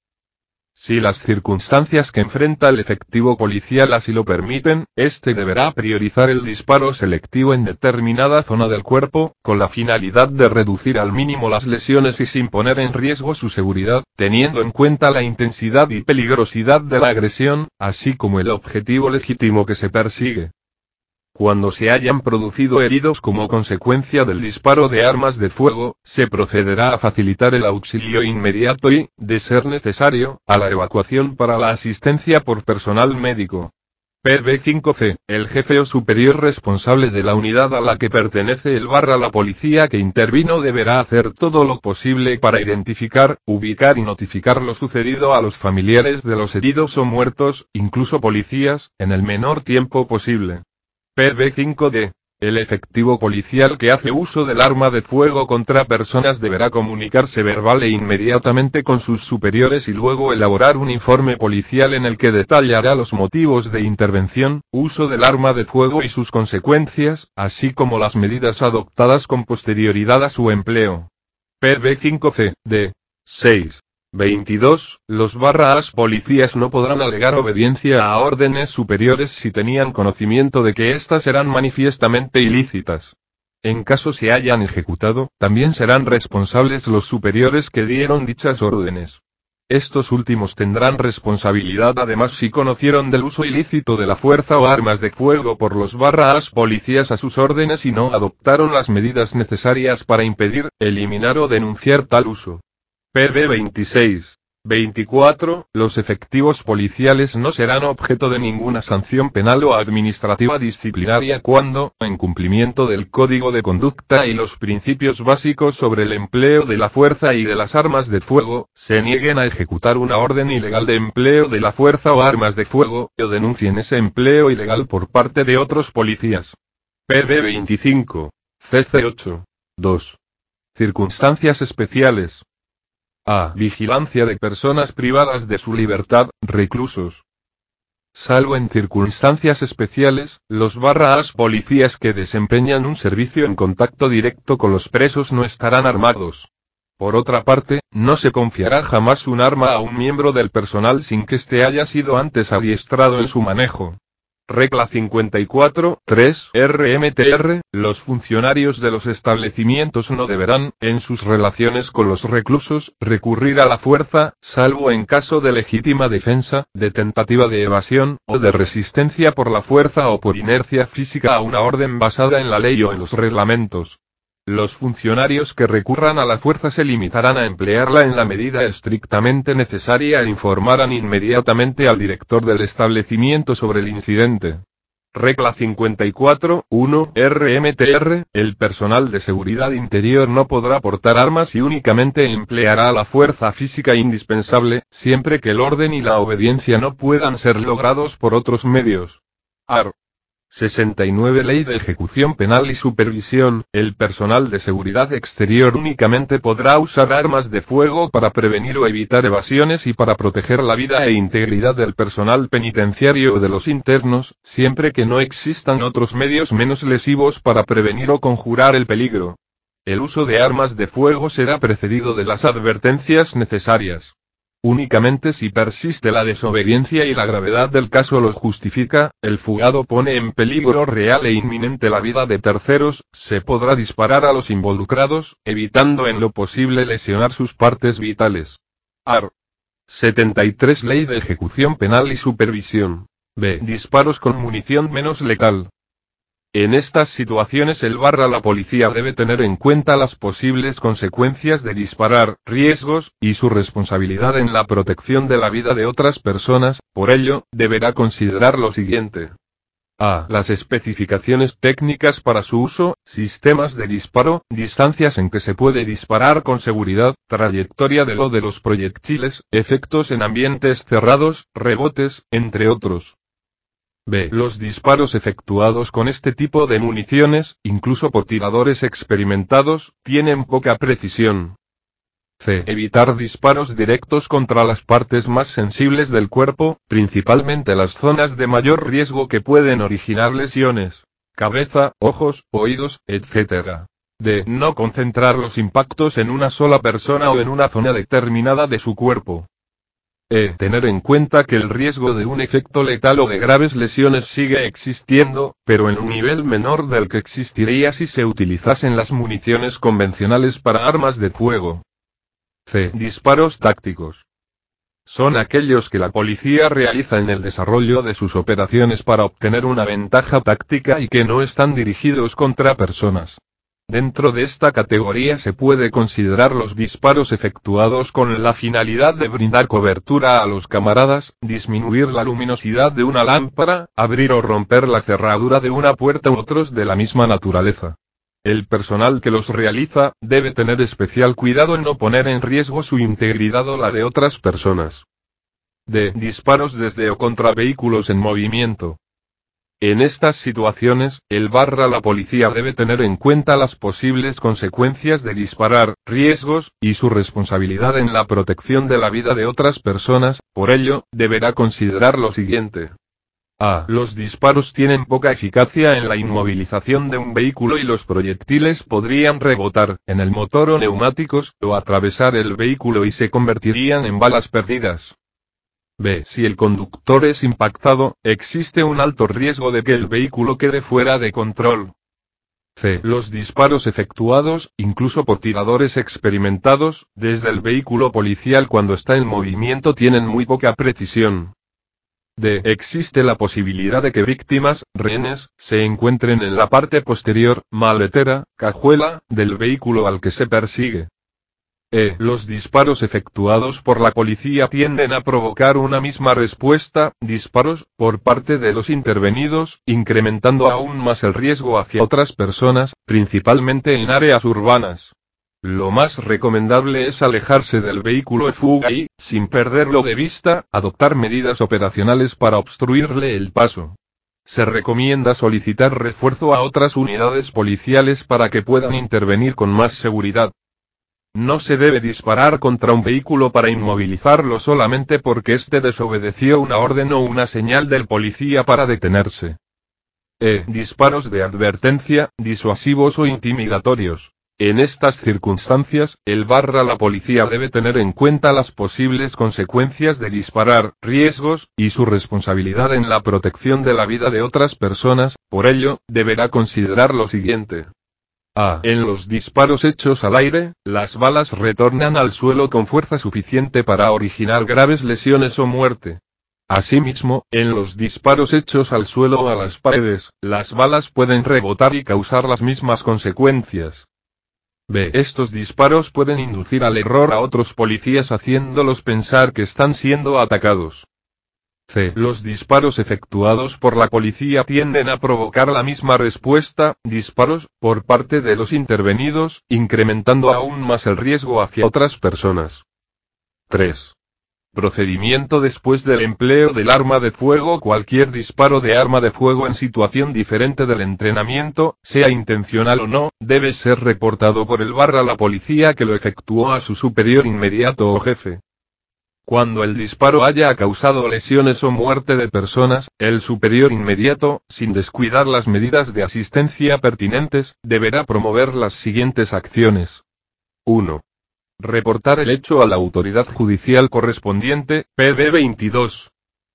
Si las circunstancias que enfrenta el efectivo policial así lo permiten, éste deberá priorizar el disparo selectivo en determinada zona del cuerpo, con la finalidad de reducir al mínimo las lesiones y sin poner en riesgo su seguridad, teniendo en cuenta la intensidad y peligrosidad de la agresión, así como el objetivo legítimo que se persigue. Cuando se hayan producido heridos como consecuencia del disparo de armas de fuego, se procederá a facilitar el auxilio inmediato y, de ser necesario, a la evacuación para la asistencia por personal médico. P B cinco C. El jefe o superior responsable de la unidad a la que pertenece el barra la policía que intervino deberá hacer todo lo posible para identificar, ubicar y notificar lo sucedido a los familiares de los heridos o muertos, incluso policías, en el menor tiempo posible. P B cinco D. El efectivo policial que hace uso del arma de fuego contra personas deberá comunicarse verbal e inmediatamente con sus superiores y luego elaborar un informe policial en el que detallará los motivos de intervención, uso del arma de fuego y sus consecuencias, así como las medidas adoptadas con posterioridad a su empleo. P B cinco C D. seis. veintidós. Los barras policías no podrán alegar obediencia a órdenes superiores si tenían conocimiento de que éstas eran manifiestamente ilícitas. En caso se hayan ejecutado, también serán responsables los superiores que dieron dichas órdenes. Estos últimos tendrán responsabilidad además si conocieron del uso ilícito de la fuerza o armas de fuego por los barras policías a sus órdenes y no adoptaron las medidas necesarias para impedir, eliminar o denunciar tal uso. P B veintiséis. veinticuatro. Los efectivos policiales no serán objeto de ninguna sanción penal o administrativa disciplinaria cuando, en cumplimiento del Código de Conducta y los principios básicos sobre el empleo de la fuerza y de las armas de fuego, se nieguen a ejecutar una orden ilegal de empleo de la fuerza o armas de fuego, o denuncien ese empleo ilegal por parte de otros policías. P B veinticinco. C C ocho. dos. Circunstancias especiales. A. Vigilancia de personas privadas de su libertad, reclusos. Salvo en circunstancias especiales, los barras policías que desempeñan un servicio en contacto directo con los presos no estarán armados. Por otra parte, no se confiará jamás un arma a un miembro del personal sin que éste haya sido antes adiestrado en su manejo. Regla cincuenta y cuatro, tres R M T R. Los funcionarios de los establecimientos no deberán, en sus relaciones con los reclusos, recurrir a la fuerza, salvo en caso de legítima defensa, de tentativa de evasión, o de resistencia por la fuerza o por inercia física a una orden basada en la ley o en los reglamentos. Los funcionarios que recurran a la fuerza se limitarán a emplearla en la medida estrictamente necesaria e informarán inmediatamente al director del establecimiento sobre el incidente. Regla cincuenta y cuatro, uno, R M T R, el personal de seguridad interior no podrá portar armas y únicamente empleará la fuerza física indispensable, siempre que el orden y la obediencia no puedan ser logrados por otros medios. Art. sesenta y nueve Ley de Ejecución Penal y Supervisión, el personal de seguridad exterior únicamente podrá usar armas de fuego para prevenir o evitar evasiones y para proteger la vida e integridad del personal penitenciario o de los internos, siempre que no existan otros medios menos lesivos para prevenir o conjurar el peligro. El uso de armas de fuego será precedido de las advertencias necesarias. Únicamente si persiste la desobediencia y la gravedad del caso los justifica, el fugado pone en peligro real e inminente la vida de terceros, se podrá disparar a los involucrados, evitando en lo posible lesionar sus partes vitales. Art. setenta y tres Ley de Ejecución Penal y Supervisión. B. Disparos con munición menos letal. En estas situaciones el barra la policía debe tener en cuenta las posibles consecuencias de disparar, riesgos, y su responsabilidad en la protección de la vida de otras personas, por ello, deberá considerar lo siguiente. A. Las especificaciones técnicas para su uso, sistemas de disparo, distancias en que se puede disparar con seguridad, trayectoria de lo de los proyectiles, efectos en ambientes cerrados, rebotes, entre otros. B. Los disparos efectuados con este tipo de municiones, incluso por tiradores experimentados, tienen poca precisión. C. Evitar disparos directos contra las partes más sensibles del cuerpo, principalmente las zonas de mayor riesgo que pueden originar lesiones. Cabeza, ojos, oídos, etcétera. D. No concentrar los impactos en una sola persona o en una zona determinada de su cuerpo. E. Tener en cuenta que el riesgo de un efecto letal o de graves lesiones sigue existiendo, pero en un nivel menor del que existiría si se utilizasen las municiones convencionales para armas de fuego. C. Disparos tácticos. Son aquellos que la policía realiza en el desarrollo de sus operaciones para obtener una ventaja táctica y que no están dirigidos contra personas. Dentro de esta categoría se puede considerar los disparos efectuados con la finalidad de brindar cobertura a los camaradas, disminuir la luminosidad de una lámpara, abrir o romper la cerradura de una puerta u otros de la misma naturaleza. El personal que los realiza, debe tener especial cuidado en no poner en riesgo su integridad o la de otras personas. D. Disparos desde o contra vehículos en movimiento. En estas situaciones, el barra la policía debe tener en cuenta las posibles consecuencias de disparar, riesgos, y su responsabilidad en la protección de la vida de otras personas, por ello, deberá considerar lo siguiente. A. Los disparos tienen poca eficacia en la inmovilización de un vehículo y los proyectiles podrían rebotar, en el motor o neumáticos, o atravesar el vehículo y se convertirían en balas perdidas. B. Si el conductor es impactado, existe un alto riesgo de que el vehículo quede fuera de control. C. Los disparos efectuados, incluso por tiradores experimentados, desde el vehículo policial cuando está en movimiento tienen muy poca precisión. D. Existe la posibilidad de que víctimas, rehenes, se encuentren en la parte posterior, maletera, cajuela, del vehículo al que se persigue. E. Los disparos efectuados por la policía tienden a provocar una misma respuesta, disparos, por parte de los intervenidos, incrementando aún más el riesgo hacia otras personas, principalmente en áreas urbanas. Lo más recomendable es alejarse del vehículo en fuga y, sin perderlo de vista, adoptar medidas operacionales para obstruirle el paso. Se recomienda solicitar refuerzo a otras unidades policiales para que puedan intervenir con más seguridad. No se debe disparar contra un vehículo para inmovilizarlo solamente porque éste desobedeció una orden o una señal del policía para detenerse. E. Disparos de advertencia, disuasivos o intimidatorios. En estas circunstancias, el barra la policía debe tener en cuenta las posibles consecuencias de disparar, riesgos, y su responsabilidad en la protección de la vida de otras personas, por ello, deberá considerar lo siguiente. A. En los disparos hechos al aire, las balas retornan al suelo con fuerza suficiente para originar graves lesiones o muerte. Asimismo, en los disparos hechos al suelo o a las paredes, las balas pueden rebotar y causar las mismas consecuencias. B. Estos disparos pueden inducir al error a otros policías haciéndolos pensar que están siendo atacados. C. Los disparos efectuados por la policía tienden a provocar la misma respuesta, disparos, por parte de los intervenidos, incrementando aún más el riesgo hacia otras personas. tres. Procedimiento después del empleo del arma de fuego. Cualquier disparo de arma de fuego en situación diferente del entrenamiento, sea intencional o no, debe ser reportado por el barra a la policía que lo efectuó a su superior inmediato o jefe. Cuando el disparo haya causado lesiones o muerte de personas, el superior inmediato, sin descuidar las medidas de asistencia pertinentes, deberá promover las siguientes acciones. uno. Reportar el hecho a la autoridad judicial correspondiente, P B veintidós.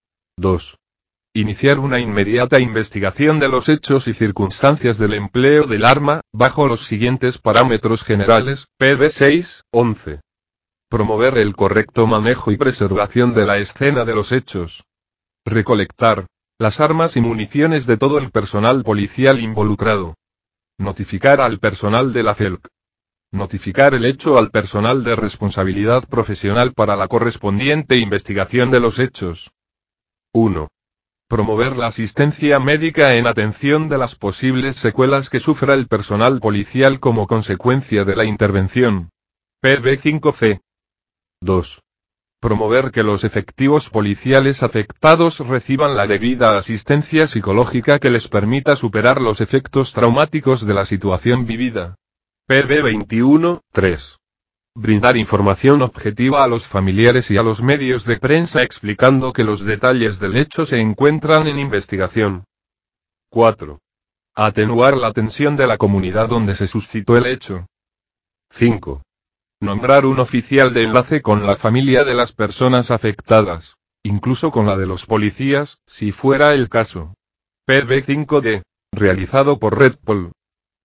dos. Iniciar una inmediata investigación de los hechos y circunstancias del empleo del arma, bajo los siguientes parámetros generales, P B seis, once. Promover el correcto manejo y preservación de la escena de los hechos. Recolectar las armas y municiones de todo el personal policial involucrado. Notificar al personal de la C E L C. Notificar el hecho al personal de responsabilidad profesional para la correspondiente investigación de los hechos. uno. Promover la asistencia médica en atención de las posibles secuelas que sufra el personal policial como consecuencia de la intervención. P B cinco C. dos. Promover que los efectivos policiales afectados reciban la debida asistencia psicológica que les permita superar los efectos traumáticos de la situación vivida. P B veintiuno, tres. Brindar información objetiva a los familiares y a los medios de prensa explicando que los detalles del hecho se encuentran en investigación. cuatro. Atenuar la tensión de la comunidad donde se suscitó el hecho. cinco. Nombrar un oficial de enlace con la familia de las personas afectadas, incluso con la de los policías, si fuera el caso. P B cinco D. Realizado por Redpol.